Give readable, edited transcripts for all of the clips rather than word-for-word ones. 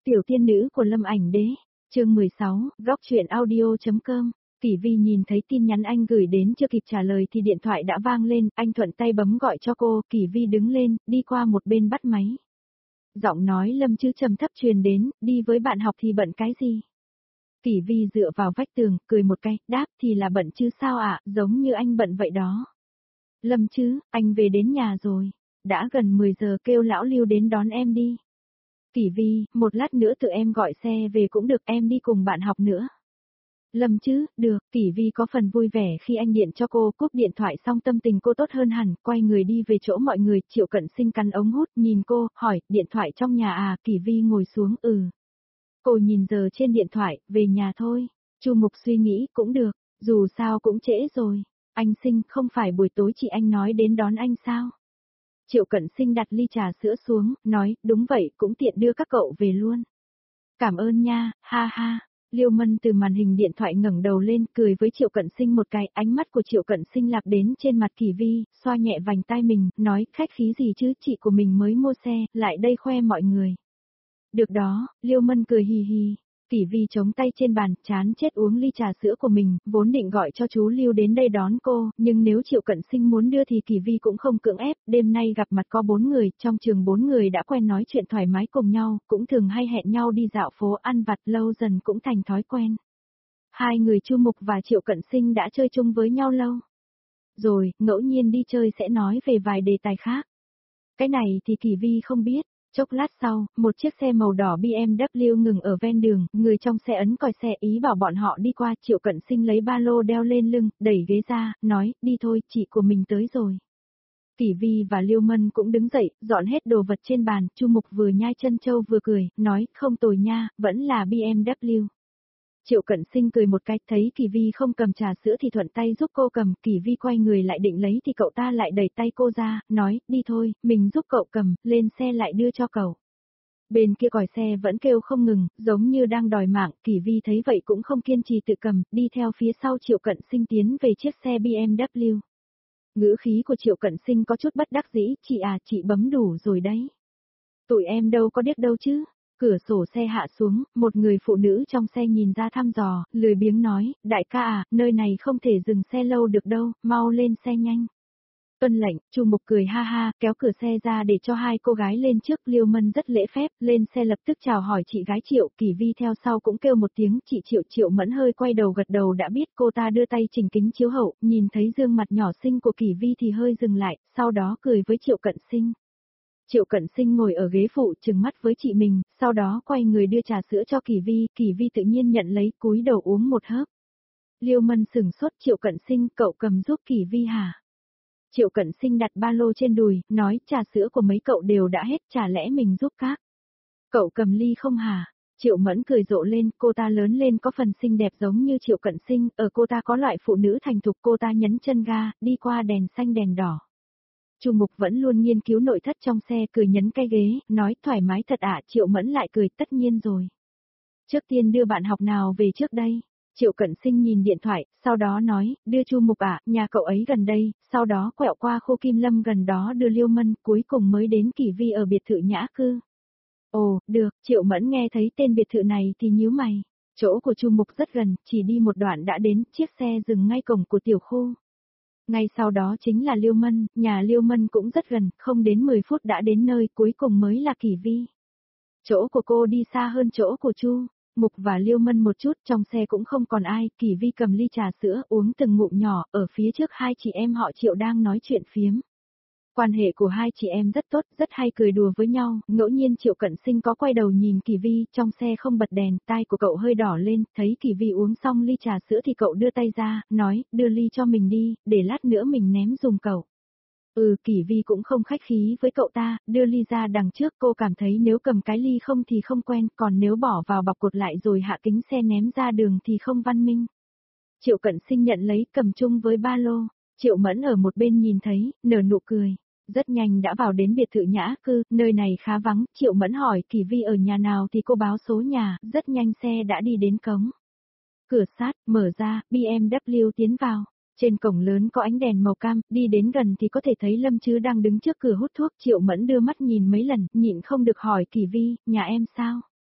Tiểu tiên nữ của Lâm Ảnh Đế, chương 16, góc truyện audio.com. Kỷ Vi nhìn thấy tin nhắn anh gửi đến chưa kịp trả lời thì điện thoại đã vang lên, anh thuận tay bấm gọi cho cô, Kỷ Vi đứng lên, đi qua một bên bắt máy. Giọng nói Lâm Chứ trầm thấp truyền đến, đi với bạn học thì bận cái gì? Kỷ Vi dựa vào vách tường, cười một cái, đáp thì là bận chứ sao ạ, giống như anh bận vậy đó. Lâm Chứ, anh về đến nhà rồi, đã gần 10 giờ, kêu lão Lưu đến đón em đi. Kỷ Vi, một lát nữa tự em gọi xe về cũng được, em đi cùng bạn học nữa. Lâm Chứ, được, Kỷ Vi có phần vui vẻ khi anh điện cho cô, cúp điện thoại xong tâm tình cô tốt hơn hẳn, quay người đi về chỗ mọi người, Triệu Cận Sinh cắn ống hút, nhìn cô, hỏi, điện thoại trong nhà à, Kỷ Vi ngồi xuống, Cô nhìn giờ trên điện thoại, về nhà thôi. Chu Mục suy nghĩ, cũng được, dù sao cũng trễ rồi. Anh Sinh, không phải buổi tối chị anh nói đến đón anh sao? Triệu Cận Sinh đặt ly trà sữa xuống, nói, đúng vậy, cũng tiện đưa các cậu về luôn. Cảm ơn nha, ha ha. Liêu Mân từ màn hình điện thoại ngẩng đầu lên, cười với Triệu Cận Sinh một cái, ánh mắt của Triệu Cận Sinh lạc đến trên mặt Kỷ Vi, xoa nhẹ vành tai mình, nói, khách khí gì chứ, chị của mình mới mua xe, lại đây khoe mọi người. Được đó, Liêu Mân cười hì hì. Kỷ Vi chống tay trên bàn, chán chết uống ly trà sữa của mình, vốn định gọi cho chú Lưu đến đây đón cô, nhưng nếu Triệu Cận Sinh muốn đưa thì Kỷ Vi cũng không cưỡng ép, đêm nay gặp mặt có 4 người, trong trường 4 người đã quen nói chuyện thoải mái cùng nhau, cũng thường hay hẹn nhau đi dạo phố ăn vặt, lâu dần cũng thành thói quen. Hai người Chu Mục và Triệu Cận Sinh đã chơi chung với nhau lâu. Rồi, ngẫu nhiên đi chơi sẽ nói về vài đề tài khác. Cái này thì Kỷ Vi không biết. Chốc lát sau, một chiếc xe màu đỏ BMW ngừng ở ven đường, người trong xe ấn còi xe ý bảo bọn họ đi qua, Triệu Cận Sinh lấy ba lô đeo lên lưng, đẩy ghế ra, nói, đi thôi, chị của mình tới rồi. Kỷ Vi và Liêu Mân cũng đứng dậy, dọn hết đồ vật trên bàn, Chu Mục vừa nhai chân châu vừa cười, nói, không tồi nha, vẫn là BMW. Triệu Cận Sinh cười một cái, thấy Kỷ Vi không cầm trà sữa thì thuận tay giúp cô cầm, Kỷ Vi quay người lại định lấy thì cậu ta lại đẩy tay cô ra, nói, đi thôi, mình giúp cậu cầm, lên xe lại đưa cho cậu. Bên kia còi xe vẫn kêu không ngừng, giống như đang đòi mạng, Kỷ Vi thấy vậy cũng không kiên trì tự cầm, đi theo phía sau Triệu Cận Sinh tiến về chiếc xe BMW. Ngữ khí của Triệu Cận Sinh có chút bất đắc dĩ, chị à, chị bấm đủ rồi đấy. Tụi em đâu có biết đâu chứ. Cửa sổ xe hạ xuống, một người phụ nữ trong xe nhìn ra thăm dò, lười biếng nói, đại ca à, nơi này không thể dừng xe lâu được đâu, mau lên xe nhanh. Tuân lệnh, Chu Mục cười ha ha, kéo cửa xe ra để cho hai cô gái lên trước, Liêu Mân rất lễ phép, lên xe lập tức chào hỏi chị gái Triệu, Kỷ Vi theo sau cũng kêu một tiếng, chị Triệu. Triệu Mẫn hơi quay đầu gật đầu đã biết, cô ta đưa tay chỉnh kính chiếu hậu, nhìn thấy gương mặt nhỏ xinh của Kỷ Vi thì hơi dừng lại, sau đó cười với Triệu Cận Sinh. Triệu Cận Sinh ngồi ở ghế phụ trừng mắt với chị mình, sau đó quay người đưa trà sữa cho Kỷ Vi tự nhiên nhận lấy, cúi đầu uống một hớp. Liêu Mân sừng sốt, Triệu Cận Sinh, cậu cầm giúp Kỷ Vi hả? Triệu Cận Sinh đặt ba lô trên đùi, nói, trà sữa của mấy cậu đều đã hết, chả lẽ mình giúp các? Cậu cầm ly không hả? Triệu Mẫn cười rộ lên, cô ta lớn lên có phần xinh đẹp giống như Triệu Cận Sinh, ở cô ta có loại phụ nữ thành thục, cô ta nhấn chân ga, đi qua đèn xanh đèn đỏ. Chu Mục vẫn luôn nghiên cứu nội thất trong xe, cười nhấn cái ghế, nói, thoải mái thật ạ, Triệu Mẫn lại cười, tất nhiên rồi. Trước tiên đưa bạn học nào về trước đây? Triệu Cận Sinh nhìn điện thoại, sau đó nói, đưa Chu Mục ạ, nhà cậu ấy gần đây, sau đó quẹo qua khu Kim Lâm gần đó đưa Liêu Mân, cuối cùng mới đến Kỷ Vi ở biệt thự Nhã Cư. Ồ, được, Triệu Mẫn nghe thấy tên biệt thự này thì nhíu mày. Chỗ của Chu Mục rất gần, chỉ đi một đoạn đã đến, chiếc xe dừng ngay cổng của tiểu khu. Ngay sau đó chính là Liêu Mân, nhà Liêu Mân cũng rất gần, không đến 10 phút đã đến nơi, cuối cùng mới là Kỷ Vi. Chỗ của cô đi xa hơn chỗ của Chu Mục và Liêu Mân một chút, trong xe cũng không còn ai, Kỷ Vi cầm ly trà sữa uống từng ngụm nhỏ, ở phía trước hai chị em họ Triệu đang nói chuyện phiếm. Quan hệ của hai chị em rất tốt, rất hay cười đùa với nhau, ngẫu nhiên Triệu Cận Sinh có quay đầu nhìn Kỷ Vi, trong xe không bật đèn, tai của cậu hơi đỏ lên, thấy Kỷ Vi uống xong ly trà sữa thì cậu đưa tay ra, nói, đưa ly cho mình đi, để lát nữa mình ném giùm cậu. Kỷ Vi cũng không khách khí với cậu ta, đưa ly ra đằng trước, cô cảm thấy nếu cầm cái ly không thì không quen, còn nếu bỏ vào bọc cột lại rồi hạ kính xe ném ra đường thì không văn minh. Triệu Cận Sinh nhận lấy, cầm chung với ba lô, Triệu Mẫn ở một bên nhìn thấy, nở nụ cười. Rất nhanh đã vào đến biệt thự Nhã Cư, nơi này khá vắng, Triệu Mẫn hỏi Kỷ Vi ở nhà nào thì cô báo số nhà, rất nhanh xe đã đi đến cống. Cửa sát, mở ra, BMW tiến vào. Trên cổng lớn có ánh đèn màu cam, đi đến gần thì có thể thấy Lâm Chứ đang đứng trước cửa hút thuốc, Triệu Mẫn đưa mắt nhìn mấy lần, nhịn không được hỏi Kỷ Vi, nhà em sao?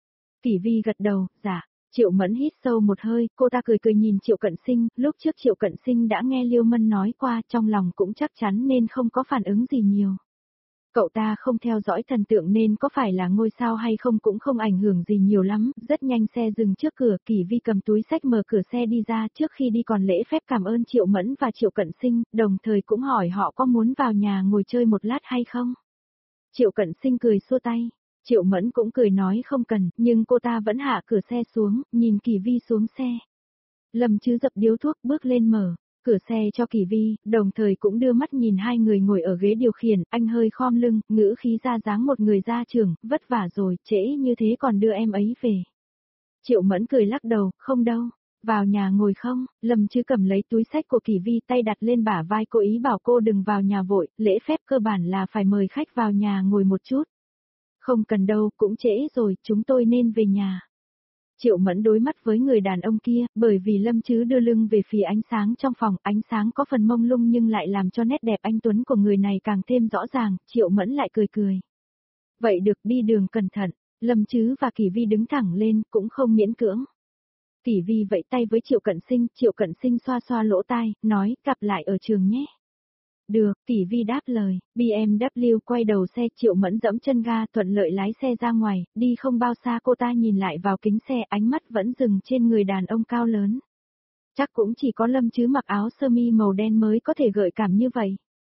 Kỷ Vi gật đầu, dạ. Triệu Mẫn hít sâu một hơi, cô ta cười cười nhìn Triệu Cận Sinh, lúc trước Triệu Cận Sinh đã nghe Liêu Mân nói qua, trong lòng cũng chắc chắn nên không có phản ứng gì nhiều. Cậu ta không theo dõi thần tượng nên có phải là ngôi sao hay không cũng không ảnh hưởng gì nhiều lắm, rất nhanh xe dừng trước cửa, Kỷ Vi cầm túi xách mở cửa xe đi ra, trước khi đi còn lễ phép cảm ơn Triệu Mẫn và Triệu Cận Sinh, đồng thời cũng hỏi họ có muốn vào nhà ngồi chơi một lát hay không. Triệu Cận Sinh cười xua tay. Triệu Mẫn cũng cười nói không cần, nhưng cô ta vẫn hạ cửa xe xuống, nhìn Kỷ Vi xuống xe. Lâm Chứ dập điếu thuốc bước lên mở cửa xe cho Kỷ Vi, đồng thời cũng đưa mắt nhìn hai người ngồi ở ghế điều khiển, anh hơi khom lưng, ngữ khí ra dáng một người gia trưởng, vất vả rồi, trễ như thế còn đưa em ấy về. Triệu Mẫn cười lắc đầu, không đâu, vào nhà ngồi không, Lâm Chứ cầm lấy túi xách của Kỷ Vi tay đặt lên bả vai cô ý bảo cô đừng vào nhà vội, lễ phép cơ bản là phải mời khách vào nhà ngồi một chút. Không cần đâu, cũng trễ rồi, chúng tôi nên về nhà. Triệu Mẫn đối mắt với người đàn ông kia, bởi vì Lâm Chứ đưa lưng về phía ánh sáng trong phòng, ánh sáng có phần mông lung nhưng lại làm cho nét đẹp anh tuấn của người này càng thêm rõ ràng, Triệu Mẫn lại cười cười. Vậy được, đi đường cẩn thận, Lâm Chứ và Kỷ Vi đứng thẳng lên, cũng không miễn cưỡng. Kỷ Vi vẫy tay với Triệu Cận Sinh xoa xoa lỗ tai, nói, gặp lại ở trường nhé. Được, Kỷ Vi đáp lời, BMW quay đầu xe, Triệu Mẫn dẫm chân ga thuận lợi lái xe ra ngoài, đi không bao xa cô ta nhìn lại vào kính xe, ánh mắt vẫn dừng trên người đàn ông cao lớn. Chắc cũng chỉ có Lâm Chứ mặc áo sơ mi màu đen mới có thể gợi cảm như vậy.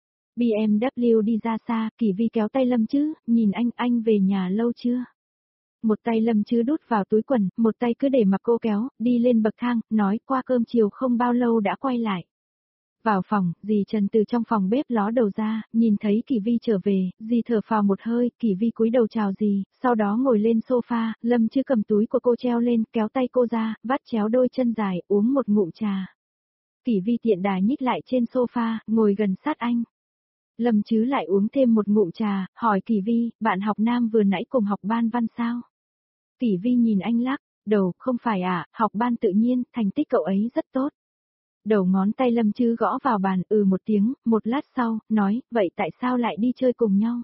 BMW đi ra xa, Kỷ Vi kéo tay Lâm Chứ, nhìn anh về nhà lâu chưa? Một tay Lâm Chứ đút vào túi quần, một tay cứ để mặc cô kéo, đi lên bậc thang, nói qua cơm chiều không bao lâu đã quay lại. Vào phòng, dì Trần từ trong phòng bếp ló đầu ra, nhìn thấy Kỷ Vi trở về, dì thở phào một hơi, Kỷ Vi cúi đầu chào dì, sau đó ngồi lên sofa, Lâm Chứ cầm túi của cô treo lên, kéo tay cô ra, vắt chéo đôi chân dài, uống một ngụm trà. Kỷ Vi tiện đà nhích lại trên sofa, ngồi gần sát anh. Lâm Chứ lại uống thêm một ngụm trà, hỏi Kỷ Vi, bạn học nam vừa nãy cùng học ban văn sao? Kỷ Vi nhìn anh lắc đầu, không phải học ban tự nhiên, thành tích cậu ấy rất tốt. Đầu ngón tay Lâm Chứ gõ vào bàn, một tiếng, một lát sau, nói, vậy tại sao lại đi chơi cùng nhau?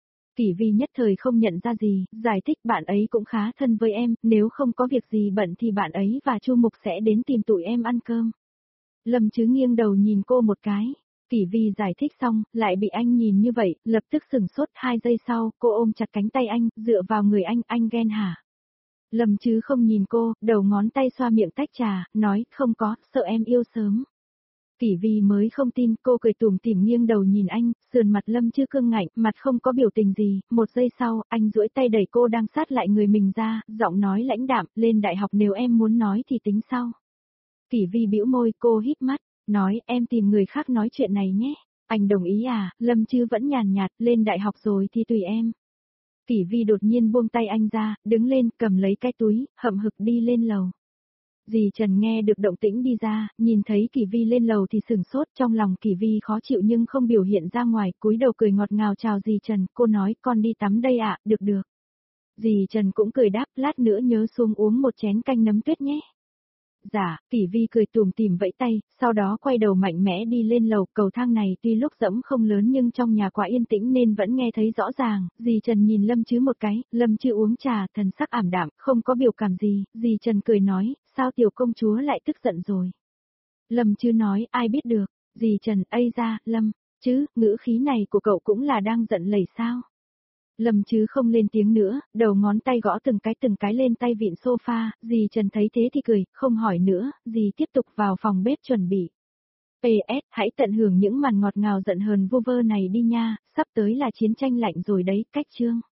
Kỷ Vi nhất thời không nhận ra gì, giải thích bạn ấy cũng khá thân với em, nếu không có việc gì bận thì bạn ấy và Chu Mục sẽ đến tìm tụi em ăn cơm. Lâm Chứ nghiêng đầu nhìn cô một cái. Kỷ Vi giải thích xong, lại bị anh nhìn như vậy, lập tức sửng sốt 2 giây sau, cô ôm chặt cánh tay anh, dựa vào người anh ghen hả? Lâm Chứ không nhìn cô, đầu ngón tay xoa miệng tách trà, nói, không có, sợ em yêu sớm. Kỷ Vi mới không tin, cô cười tủm tỉm nghiêng đầu nhìn anh, sườn mặt Lâm Chứ cương ngạnh, mặt không có biểu tình gì, một giây sau, anh duỗi tay đẩy cô đang sát lại người mình ra, giọng nói lãnh đạm, lên đại học nếu em muốn nói thì tính sau. Kỷ Vi bĩu môi, cô híp mắt, nói, em tìm người khác nói chuyện này nhé. Anh đồng ý Lâm Chứ vẫn nhàn nhạt, lên đại học rồi thì tùy em. Kỷ Vi đột nhiên buông tay anh ra, đứng lên, cầm lấy cái túi, hậm hực đi lên lầu. Dì Trần nghe được động tĩnh đi ra, nhìn thấy Kỷ Vi lên lầu thì sửng sốt, trong lòng Kỷ Vi khó chịu nhưng không biểu hiện ra ngoài, cúi đầu cười ngọt ngào chào dì Trần, cô nói, con đi tắm đây được được. Dì Trần cũng cười đáp, lát nữa nhớ xuống uống một chén canh nấm tuyết nhé. Dạ, Kỷ Vi cười tủm tỉm vẫy tay, sau đó quay đầu mạnh mẽ đi lên lầu, cầu thang này tuy lúc dẫm không lớn nhưng trong nhà quá yên tĩnh nên vẫn nghe thấy rõ ràng, dì Trần nhìn Lâm Chứ một cái, Lâm Chứ uống trà, thần sắc ảm đạm, không có biểu cảm gì, dì Trần cười nói, sao tiểu công chúa lại tức giận rồi. Lâm Chứ nói, ai biết được, dì Trần, ây ra, Lâm, chứ, ngữ khí này của cậu cũng là đang giận lẩy sao. Lâm Chứ không lên tiếng nữa, đầu ngón tay gõ từng cái lên tay vịn sofa, dì Trần thấy thế thì cười, không hỏi nữa, dì tiếp tục vào phòng bếp chuẩn bị. PS, hãy tận hưởng những màn ngọt ngào giận hờn vu vơ này đi nha, sắp tới là chiến tranh lạnh rồi đấy, cách chương.